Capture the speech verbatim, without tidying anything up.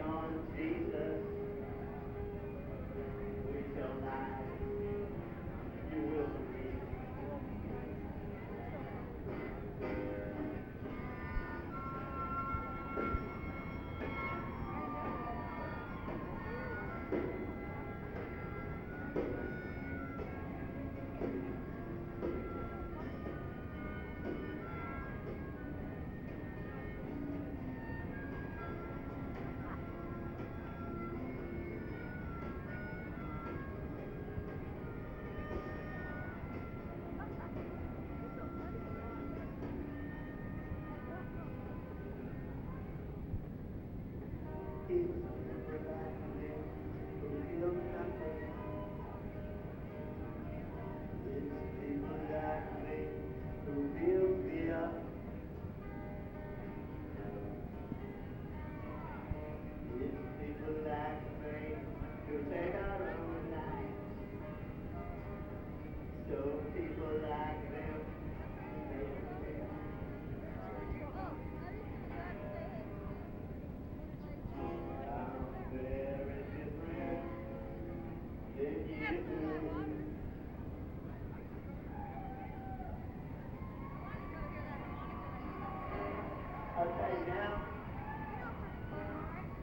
on Jesus with your life, you will believe. He was never back there, who feels nothing. It's people like me who build me up. It's people like me who take our own lives. So people like them make me up. I'm very different than you do. I'll tell you now.